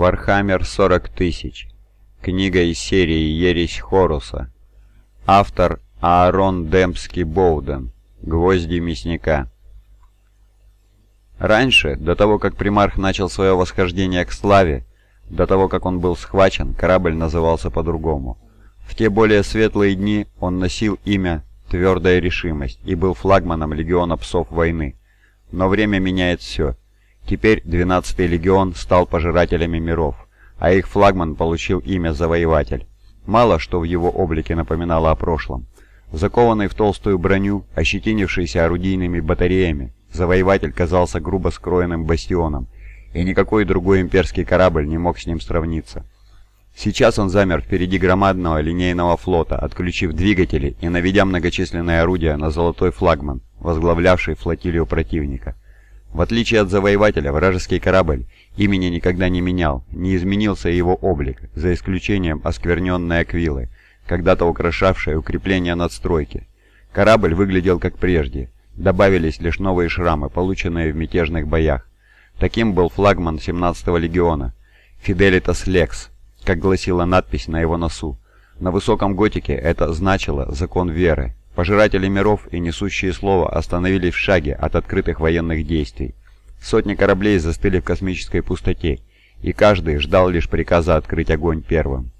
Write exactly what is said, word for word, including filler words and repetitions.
Вархаммер сорок тысяч. Книга из серии «Ересь Хоруса». Автор Аарон Демпский Боуден. Гвозди мясника. Раньше, до того как примарх начал свое восхождение к славе, до того как он был схвачен, корабль назывался по-другому. В те более светлые дни он носил имя «Твердая решимость» и был флагманом легиона псов войны. Но время меняет все. Теперь двенадцатый легион стал пожирателями миров, а их флагман получил имя «Завоеватель». Мало что в его облике напоминало о прошлом. Закованный в толстую броню, ощетинившийся орудийными батареями, Завоеватель казался грубо скроенным бастионом, и никакой другой имперский корабль не мог с ним сравниться. Сейчас он замер впереди громадного линейного флота, отключив двигатели и наведя многочисленные орудия на золотой флагман, возглавлявший флотилию противника. В отличие от Завоевателя, вражеский корабль имени никогда не менял, не изменился его облик, за исключением оскверненной аквилы, когда-то украшавшей укрепление надстройки. Корабль выглядел как прежде, добавились лишь новые шрамы, полученные в мятежных боях. Таким был флагман семнадцатого легиона, Fidelitas Lex, как гласила надпись на его носу. На высоком готике это значило «закон веры». Пожиратели миров и несущие слово остановились в шаге от открытых военных действий. Сотни кораблей застыли в космической пустоте, и каждый ждал лишь приказа открыть огонь первым.